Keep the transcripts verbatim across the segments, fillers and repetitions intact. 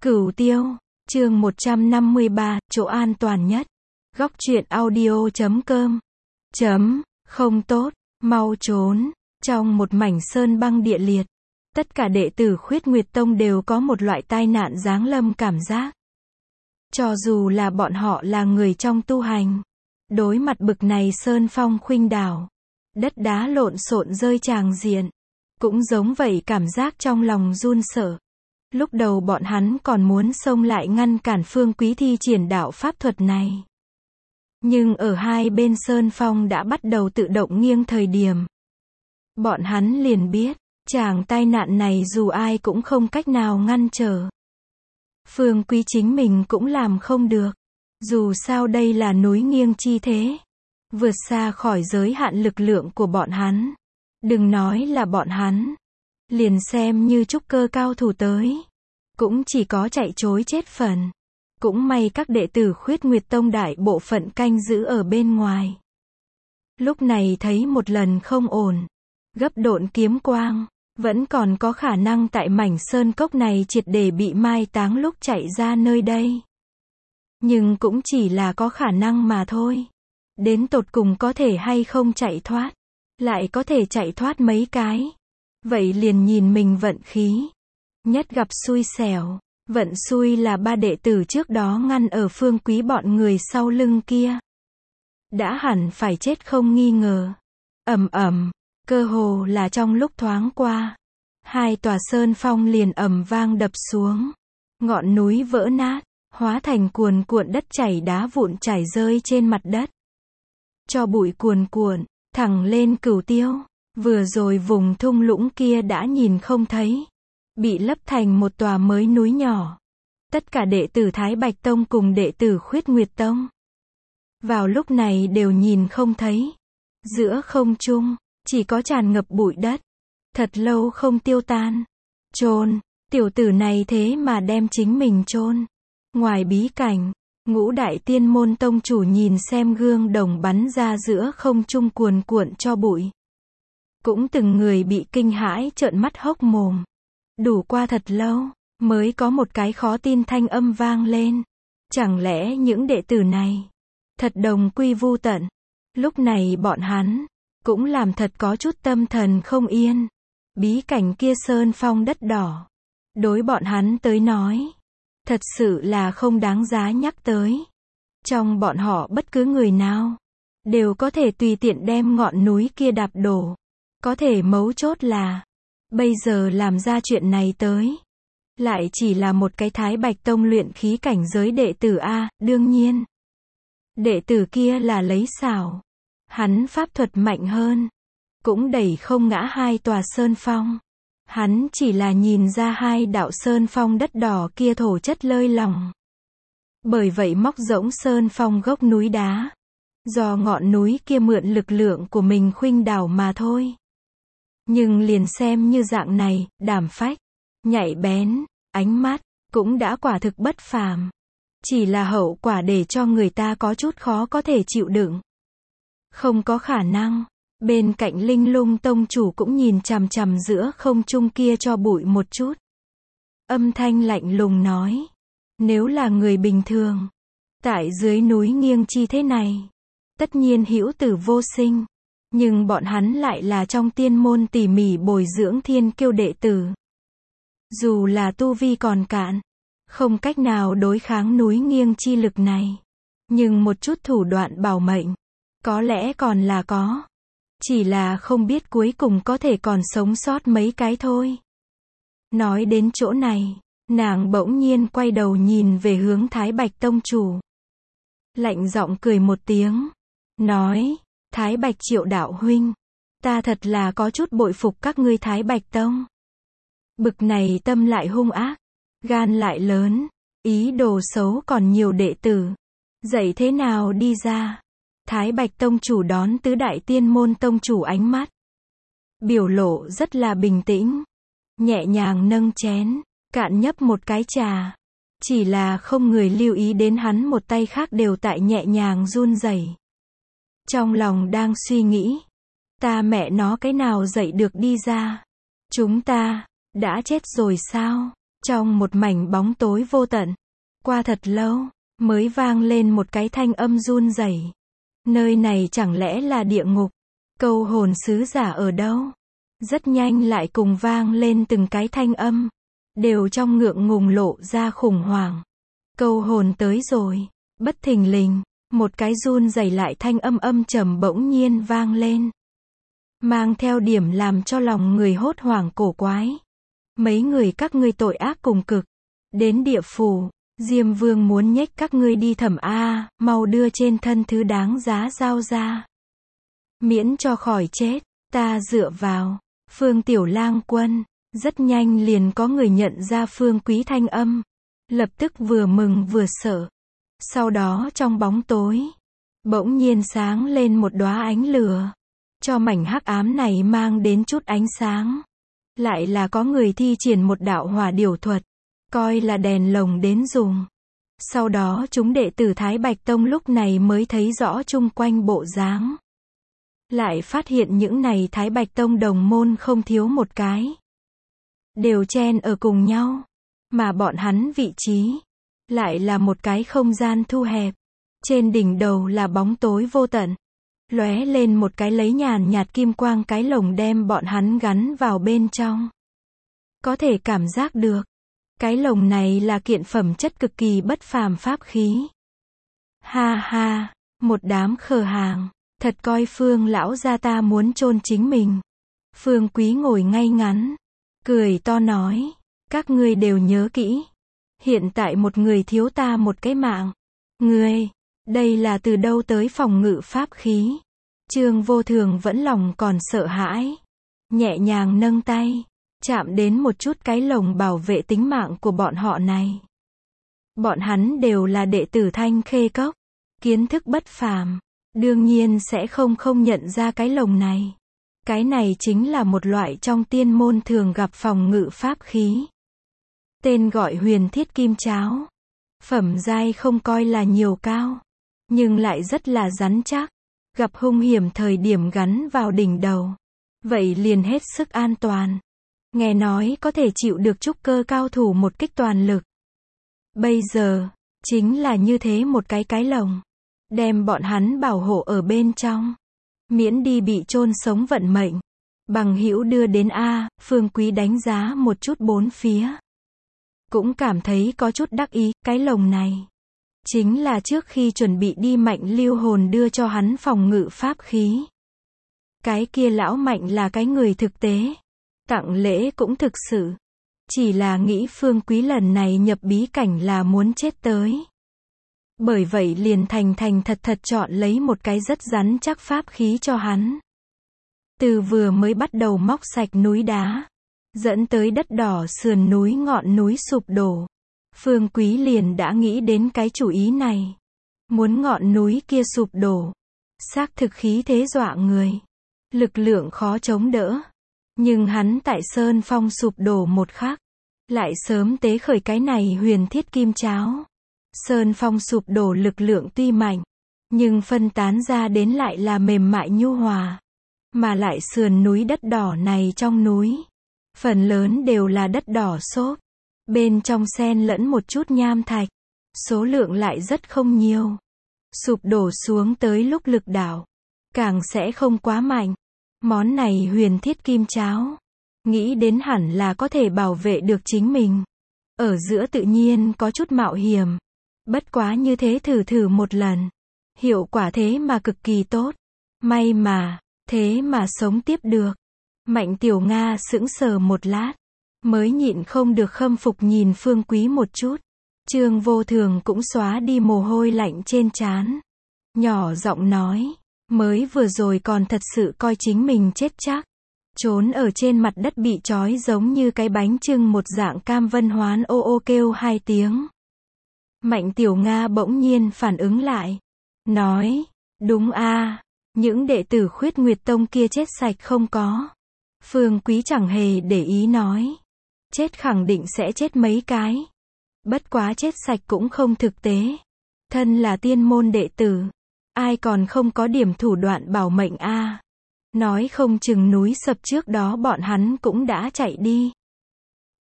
Cửu Tiêu, chương một trăm năm mươi ba, chỗ an toàn nhất. Góc truyện audio chấm com. Chấm, không tốt, mau trốn. Trong một mảnh sơn băng địa liệt, tất cả đệ tử Khuyết Nguyệt Tông đều có một loại tai nạn giáng lâm cảm giác. Cho dù là bọn họ là người trong tu hành, đối mặt bực này sơn phong khuynh đảo, đất đá lộn xộn rơi tràng diện, cũng giống vậy, cảm giác trong lòng run sợ. Lúc đầu bọn hắn còn muốn xông lại ngăn cản Phương Quý thi triển đạo pháp thuật này. Nhưng ở hai bên sơn phong đã bắt đầu tự động nghiêng thời điểm, bọn hắn liền biết, chàng tai nạn này dù ai cũng không cách nào ngăn trở. Phương Quý chính mình cũng làm không được. Dù sao đây là núi nghiêng chi thế, vượt xa khỏi giới hạn lực lượng của bọn hắn. Đừng nói là bọn hắn, liền xem như trúc cơ cao thủ tới, cũng chỉ có chạy trối chết phần. Cũng may các đệ tử Khuyết Nguyệt Tông đại bộ phận canh giữ ở bên ngoài. Lúc này thấy một lần không ổn, gấp độn kiếm quang, vẫn còn có khả năng tại mảnh sơn cốc này triệt để bị mai táng lúc chạy ra nơi đây. Nhưng cũng chỉ là có khả năng mà thôi. Đến tột cùng có thể hay không chạy thoát, lại có thể chạy thoát mấy cái, vậy liền nhìn mình vận khí. Nhất gặp xui xẻo, vận xui là ba đệ tử trước đó ngăn ở Phương Quý bọn người sau lưng kia, đã hẳn phải chết không nghi ngờ. Ầm ầm, cơ hồ là trong lúc thoáng qua, hai tòa sơn phong liền ầm vang đập xuống, ngọn núi vỡ nát, hóa thành cuồn cuộn đất chảy đá vụn chảy rơi trên mặt đất. Cho bụi cuồn cuộn, thẳng lên Cửu Tiêu. Vừa rồi vùng thung lũng kia đã nhìn không thấy, bị lấp thành một tòa mới núi nhỏ. Tất cả đệ tử Thái Bạch Tông cùng đệ tử Khuyết Nguyệt Tông, vào lúc này đều nhìn không thấy. Giữa không trung, chỉ có tràn ngập bụi đất, thật lâu không tiêu tan. Chôn, tiểu tử này thế mà đem chính mình chôn. Ngoài bí cảnh, Ngũ Đại Tiên Môn Tông chủ nhìn xem gương đồng bắn ra giữa không trung cuồn cuộn cho bụi, cũng từng người bị kinh hãi trợn mắt hốc mồm. Đủ qua thật lâu, mới có một cái khó tin thanh âm vang lên. Chẳng lẽ những đệ tử này thật đồng quy vu tận? Lúc này bọn hắn cũng làm thật có chút tâm thần không yên. Bí cảnh kia sơn phong đất đỏ, đối bọn hắn tới nói, thật sự là không đáng giá nhắc tới. Trong bọn họ bất cứ người nào, đều có thể tùy tiện đem ngọn núi kia đạp đổ. Có thể mấu chốt là, bây giờ làm ra chuyện này tới, lại chỉ là một cái Thái Bạch Tông luyện khí cảnh giới đệ tử A. Đương nhiên, đệ tử kia là lấy xảo, hắn pháp thuật mạnh hơn, cũng đẩy không ngã hai tòa sơn phong. Hắn chỉ là nhìn ra hai đạo sơn phong đất đỏ kia thổ chất lơi lỏng, bởi vậy móc rỗng sơn phong gốc núi đá, do ngọn núi kia mượn lực lượng của mình khuynh đảo mà thôi. Nhưng liền xem như dạng này, đảm phách, nhạy bén, ánh mắt, cũng đã quả thực bất phàm. Chỉ là hậu quả để cho người ta có chút khó có thể chịu đựng. Không có khả năng. Bên cạnh Linh Lung Tông chủ cũng nhìn chằm chằm giữa không trung kia cho bụi một chút. Âm thanh lạnh lùng nói, nếu là người bình thường, tại dưới núi nghiêng chi thế này, tất nhiên hữu tử vô sinh. Nhưng bọn hắn lại là trong tiên môn tỉ mỉ bồi dưỡng thiên kiêu đệ tử. Dù là tu vi còn cạn, không cách nào đối kháng núi nghiêng chi lực này, nhưng một chút thủ đoạn bảo mệnh, có lẽ còn là có. Chỉ là không biết cuối cùng có thể còn sống sót mấy cái thôi. Nói đến chỗ này, nàng bỗng nhiên quay đầu nhìn về hướng Thái Bạch Tông chủ. Lạnh giọng cười một tiếng, nói, Thái Bạch Triệu đạo huynh, ta thật là có chút bội phục các ngươi Thái Bạch Tông. Bực này tâm lại hung ác, gan lại lớn, ý đồ xấu còn nhiều đệ tử. Dạy thế nào đi ra? Thái Bạch Tông chủ đón tứ đại tiên môn tông chủ ánh mắt, biểu lộ rất là bình tĩnh, nhẹ nhàng nâng chén, cạn nhấp một cái trà. Chỉ là không người lưu ý đến hắn một tay khác đều tại nhẹ nhàng run rẩy. Trong lòng đang suy nghĩ, ta mẹ nó cái nào dậy được đi ra? Chúng ta đã chết rồi sao? Trong một mảnh bóng tối vô tận, qua thật lâu, mới vang lên một cái thanh âm run rẩy. Nơi này chẳng lẽ là địa ngục? Câu hồn sứ giả ở đâu? Rất nhanh lại cùng vang lên từng cái thanh âm, đều trong ngượng ngùng lộ ra khủng hoảng. Câu hồn tới rồi. Bất thình lình, một cái run rẩy lại thanh âm âm trầm bỗng nhiên vang lên, mang theo điểm làm cho lòng người hốt hoảng cổ quái. Mấy người các ngươi tội ác cùng cực, đến địa phủ, Diêm Vương muốn nhếch các ngươi đi thẩm a, mau đưa trên thân thứ đáng giá giao ra, miễn cho khỏi chết. Ta dựa vào Phương Tiểu Lang Quân. Rất nhanh liền có người nhận ra Phương Quý thanh âm, lập tức vừa mừng vừa sợ. Sau đó trong bóng tối, bỗng nhiên sáng lên một đóa ánh lửa, cho mảnh hắc ám này mang đến chút ánh sáng. Lại là có người thi triển một đạo hỏa điểu thuật, coi là đèn lồng đến dùng. Sau đó chúng đệ tử Thái Bạch Tông lúc này mới thấy rõ chung quanh bộ dáng. Lại phát hiện những này Thái Bạch Tông đồng môn không thiếu một cái, đều chen ở cùng nhau, mà bọn hắn vị trí lại là một cái không gian thu hẹp. Trên đỉnh đầu là bóng tối vô tận, lóe lên một cái lấy nhàn nhạt kim quang cái lồng đem bọn hắn gắn vào bên trong. Có thể cảm giác được, cái lồng này là kiện phẩm chất cực kỳ bất phàm pháp khí. Ha ha, một đám khờ hàng, thật coi Phương lão gia ta muốn chôn chính mình. Phương Quý ngồi ngay ngắn, cười to nói, các ngươi đều nhớ kỹ, hiện tại một người thiếu ta một cái mạng. Ngươi, đây là từ đâu tới phòng ngự pháp khí? Trương Vô Thường vẫn lòng còn sợ hãi, nhẹ nhàng nâng tay, chạm đến một chút cái lồng bảo vệ tính mạng của bọn họ này. Bọn hắn đều là đệ tử Thanh Khê Cốc, kiến thức bất phàm, đương nhiên sẽ không không nhận ra cái lồng này. Cái này chính là một loại trong tiên môn thường gặp phòng ngự pháp khí. Tên gọi Huyền Thiết Kim Cháo. Phẩm giai không coi là nhiều cao, nhưng lại rất là rắn chắc. Gặp hung hiểm thời điểm gắn vào đỉnh đầu, vậy liền hết sức an toàn. Nghe nói có thể chịu được trúc cơ cao thủ một kích toàn lực. Bây giờ, chính là như thế một cái cái lồng, đem bọn hắn bảo hộ ở bên trong, miễn đi bị chôn sống vận mệnh. Bằng hữu đưa đến A, Phương Quý đánh giá một chút bốn phía, cũng cảm thấy có chút đắc ý. Cái lồng này chính là trước khi chuẩn bị đi Mạnh Lưu Hồn đưa cho hắn phòng ngự pháp khí. Cái kia lão Mạnh là cái người thực tế, tặng lễ cũng thực sự, chỉ là nghĩ Phương Quý lần này nhập bí cảnh là muốn chết tới. Bởi vậy liền thành thành thật thật chọn lấy một cái rất rắn chắc pháp khí cho hắn. Từ vừa mới bắt đầu móc sạch núi đá, dẫn tới đất đỏ sườn núi ngọn núi sụp đổ, Phương Quý liền đã nghĩ đến cái chủ ý này. Muốn ngọn núi kia sụp đổ, xác thực khí thế dọa người, lực lượng khó chống đỡ. Nhưng hắn tại Sơn Phong sụp đổ một khắc, lại sớm tế khởi cái này Huyền Thiết Kim Cháo. Sơn Phong sụp đổ lực lượng tuy mạnh, nhưng phân tán ra đến lại là mềm mại nhu hòa. Mà lại sườn núi đất đỏ này trong núi, phần lớn đều là đất đỏ xốp, bên trong xen lẫn một chút nham thạch, số lượng lại rất không nhiều. Sụp đổ xuống tới lúc lực đảo, càng sẽ không quá mạnh. Món này Huyền Thiết Kim Cháo, nghĩ đến hẳn là có thể bảo vệ được chính mình. Ở giữa tự nhiên có chút mạo hiểm, bất quá như thế thử thử một lần, hiệu quả thế mà cực kỳ tốt. May mà, thế mà sống tiếp được. Mạnh Tiểu Nga sững sờ một lát, mới nhịn không được khâm phục nhìn Phương Quý một chút. Trương Vô Thường cũng xóa đi mồ hôi lạnh trên trán, nhỏ giọng nói, mới vừa rồi còn thật sự coi chính mình chết chắc. Trốn ở trên mặt đất bị trói giống như cái bánh chưng một dạng. Cam Vân Hoán ô ô kêu hai tiếng. Mạnh Tiểu Nga bỗng nhiên phản ứng lại, nói, đúng a, những đệ tử Khuyết Nguyệt Tông kia chết sạch không có. Phương Quý chẳng hề để ý nói, chết khẳng định sẽ chết mấy cái, bất quá chết sạch cũng không thực tế. Thân là tiên môn đệ tử, ai còn không có điểm thủ đoạn bảo mệnh a. Nói không chừng núi sập trước đó bọn hắn cũng đã chạy đi.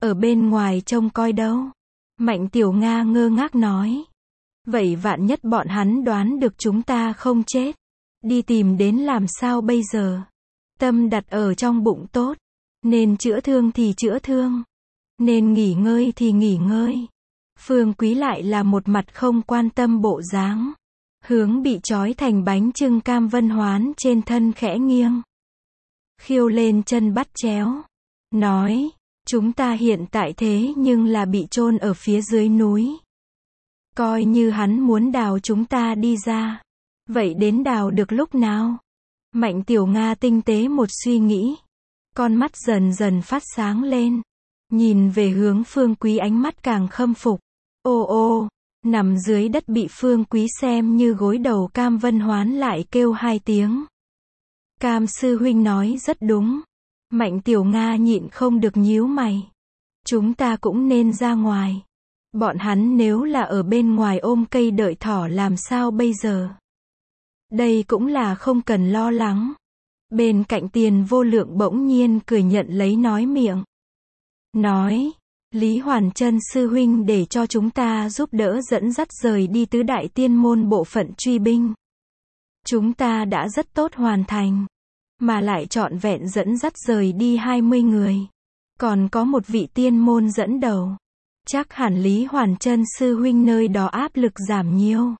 ở bên ngoài trông coi đâu. Mạnh Tiểu Nga ngơ ngác nói. Vậy vạn nhất bọn hắn đoán được chúng ta không chết. Đi tìm đến làm sao bây giờ? Tâm đặt ở trong bụng tốt. Nên chữa thương thì chữa thương. Nên nghỉ ngơi thì nghỉ ngơi. Phương Quý lại là một mặt không quan tâm bộ dáng. Hướng bị trói thành bánh chưng Cam Vân Hoán trên thân khẽ nghiêng. Khiêu lên chân bắt chéo. Nói, chúng ta hiện tại thế nhưng là bị chôn ở phía dưới núi. Coi như hắn muốn đào chúng ta đi ra. Vậy đến đào được lúc nào? Mạnh Tiểu Nga tinh tế một suy nghĩ. Con mắt dần dần phát sáng lên. Nhìn về hướng Phương Quý ánh mắt càng khâm phục. Ô ô, nằm dưới đất bị Phương Quý xem như gối đầu Cam Vân Hoán lại kêu hai tiếng. Cam sư huynh nói rất đúng. Mạnh Tiểu Nga nhịn không được nhíu mày. Chúng ta cũng nên ra ngoài. Bọn hắn nếu là ở bên ngoài ôm cây đợi thỏ làm sao bây giờ? Đây cũng là không cần lo lắng. Bên cạnh Tiền Vô Lượng bỗng nhiên cười nhận lấy nói miệng. Nói, Lý Hoàn Chân sư huynh để cho chúng ta giúp đỡ dẫn dắt rời đi tứ đại tiên môn bộ phận truy binh. Chúng ta đã rất tốt hoàn thành. Mà lại trọn vẹn dẫn dắt rời đi hai mươi người. Còn có một vị tiên môn dẫn đầu. Chắc hẳn Lý Hoàn Chân sư huynh nơi đó áp lực giảm nhiều.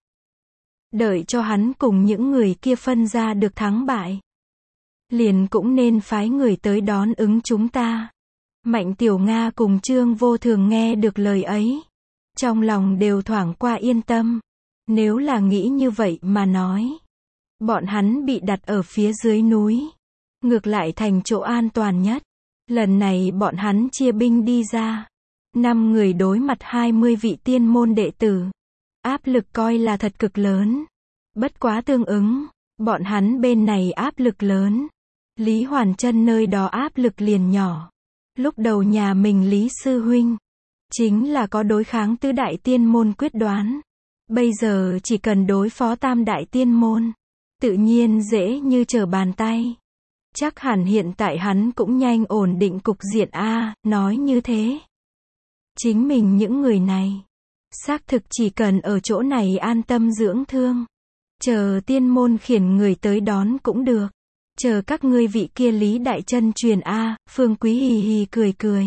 Đợi cho hắn cùng những người kia phân ra được thắng bại. Liền cũng nên phái người tới đón ứng chúng ta. Mạnh Tiểu Nga cùng Trương Vô Thường nghe được lời ấy. Trong lòng đều thoảng qua yên tâm. Nếu là nghĩ như vậy mà nói. Bọn hắn bị đặt ở phía dưới núi. Ngược lại thành chỗ an toàn nhất. Lần này bọn hắn chia binh đi ra. Năm người đối mặt hai mươi vị tiên môn đệ tử. Áp lực coi là thật cực lớn. Bất quá tương ứng. Bọn hắn bên này áp lực lớn. Lý Hoàn Chân nơi đó áp lực liền nhỏ. Lúc đầu nhà mình Lý Sư Huynh. Chính là có đối kháng tứ đại tiên môn quyết đoán. Bây giờ chỉ cần đối phó tam đại tiên môn. Tự nhiên dễ như trở bàn tay. Chắc hẳn hiện tại hắn cũng nhanh ổn định cục diện a, nói như thế. Chính mình những người này. Xác thực chỉ cần ở chỗ này an tâm dưỡng thương. Chờ tiên môn khiển người tới đón cũng được. Chờ các ngươi vị kia Lý Đại Chân truyền a, Phương Quý hì hì cười cười.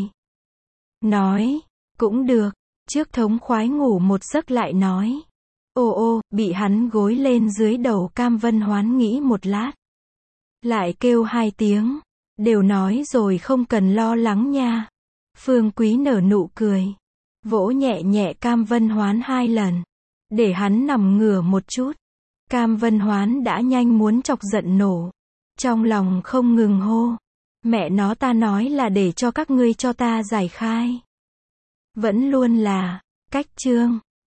Nói, cũng được, trước thống khoái ngủ một giấc lại nói. Ô ô, bị hắn gối lên dưới đầu Cam Vân Hoán nghĩ một lát. Lại kêu hai tiếng, đều nói rồi không cần lo lắng nha. Phương Quý nở nụ cười. Vỗ nhẹ nhẹ Cam Vân Hoán hai lần. Để hắn nằm ngửa một chút. Cam Vân Hoán đã nhanh muốn chọc giận nổ. Trong lòng không ngừng hô. Mẹ nó ta nói là để cho các ngươi cho ta giải khai. Vẫn luôn là, cách chương.